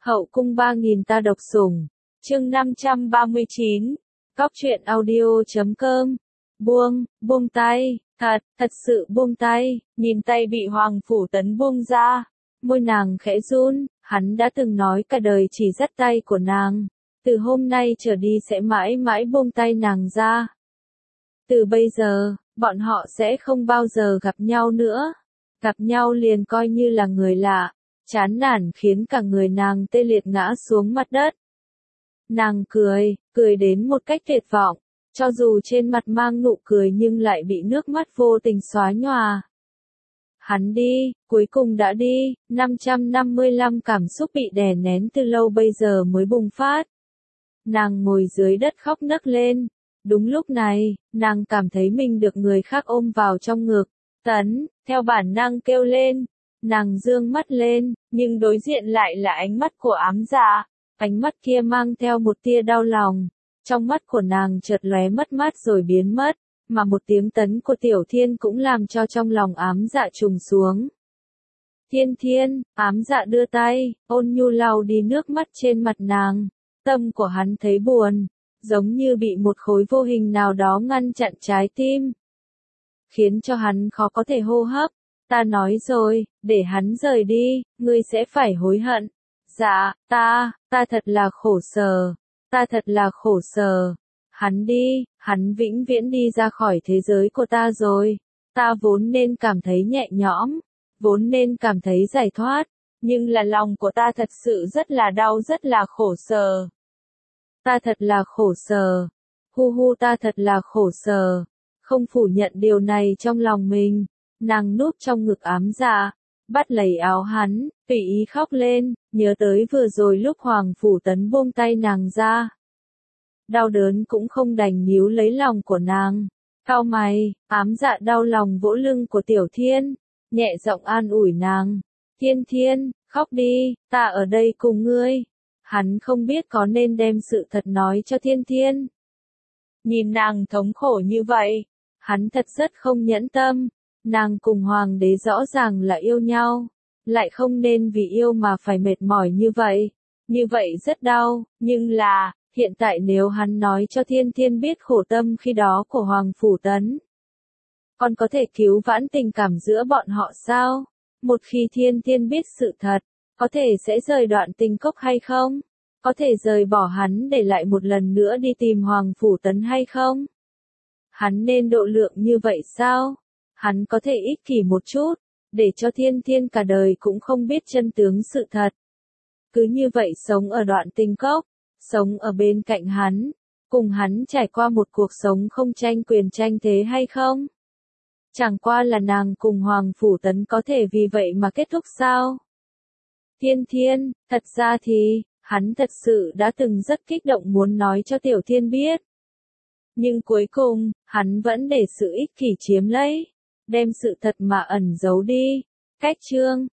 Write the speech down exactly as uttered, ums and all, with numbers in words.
Hậu cung ba nghìn ta độc sủng, chương năm trăm ba mươi chín, Cóc truyện audio chấm com. Buông, buông tay, thật, thật sự buông tay, nhìn tay bị Hoàng Phủ Tấn buông ra, môi nàng khẽ run, hắn đã từng nói cả đời chỉ dắt tay của nàng, từ hôm nay trở đi sẽ mãi mãi buông tay nàng ra. Từ bây giờ, bọn họ sẽ không bao giờ gặp nhau nữa, gặp nhau liền coi như là người lạ. Chán nản khiến cả người nàng tê liệt ngã xuống mặt đất. Nàng cười, cười đến một cách tuyệt vọng, cho dù trên mặt mang nụ cười nhưng lại bị nước mắt vô tình xóa nhòa. Hắn đi, cuối cùng đã đi, năm trăm năm mươi lăm cảm xúc bị đè nén từ lâu bây giờ mới bùng phát. Nàng ngồi dưới đất khóc nấc lên. Đúng lúc này, nàng cảm thấy mình được người khác ôm vào trong ngực. Tấn, theo bản năng kêu lên. Nàng dương mắt lên, nhưng đối diện lại là ánh mắt của ám dạ. Ánh mắt kia mang theo một tia đau lòng. Trong mắt của nàng chợt lóe mất mát rồi biến mất, mà một tiếng tấn của Tiểu Thiên cũng làm cho trong lòng ám dạ trùng xuống. Thiên Thiên, ám dạ đưa tay, ôn nhu lau đi nước mắt trên mặt nàng. Tâm của hắn thấy buồn, giống như bị một khối vô hình nào đó ngăn chặn trái tim, khiến cho hắn khó có thể hô hấp. Ta nói rồi, để hắn rời đi, ngươi sẽ phải hối hận. Dạ, ta, ta thật là khổ sở, ta thật là khổ sở. Hắn đi, hắn vĩnh viễn đi ra khỏi thế giới của ta rồi. Ta vốn nên cảm thấy nhẹ nhõm, vốn nên cảm thấy giải thoát, nhưng là lòng của ta thật sự rất là đau, rất là khổ sở. Ta thật là khổ sở, hu hu ta thật là khổ sở. Không phủ nhận điều này trong lòng mình. Nàng núp trong ngực ám dạ, bắt lấy áo hắn, tùy ý khóc lên, nhớ tới vừa rồi lúc Hoàng Phủ Tấn buông tay nàng ra. Đau đớn cũng không đành níu lấy lòng của nàng. Cau mày, ám dạ đau lòng vỗ lưng của Tiểu Thiên, nhẹ giọng an ủi nàng. Thiên Thiên, khóc đi, ta ở đây cùng ngươi. Hắn không biết có nên đem sự thật nói cho Thiên Thiên. Nhìn nàng thống khổ như vậy, hắn thật rất không nhẫn tâm. Nàng cùng hoàng đế rõ ràng là yêu nhau, lại không nên vì yêu mà phải mệt mỏi như vậy. Như vậy rất đau, nhưng là, hiện tại nếu hắn nói cho Thiên Thiên biết khổ tâm khi đó của Hoàng Phủ Tấn, còn có thể cứu vãn tình cảm giữa bọn họ sao? Một khi Thiên Thiên biết sự thật, có thể sẽ rời đoạn tình cốc hay không? Có thể rời bỏ hắn để lại một lần nữa đi tìm Hoàng Phủ Tấn hay không? Hắn nên độ lượng như vậy sao? Hắn có thể ích kỷ một chút, để cho Thiên Thiên cả đời cũng không biết chân tướng sự thật. Cứ như vậy sống ở đoạn tình cốc, sống ở bên cạnh hắn, cùng hắn trải qua một cuộc sống không tranh quyền tranh thế hay không? Chẳng qua là nàng cùng Hoàng Phủ Tấn có thể vì vậy mà kết thúc sao? Thiên Thiên, thật ra thì, hắn thật sự đã từng rất kích động muốn nói cho Tiểu Thiên biết. Nhưng cuối cùng, hắn vẫn để sự ích kỷ chiếm lấy. Đem sự thật mà ẩn giấu đi. Cách chương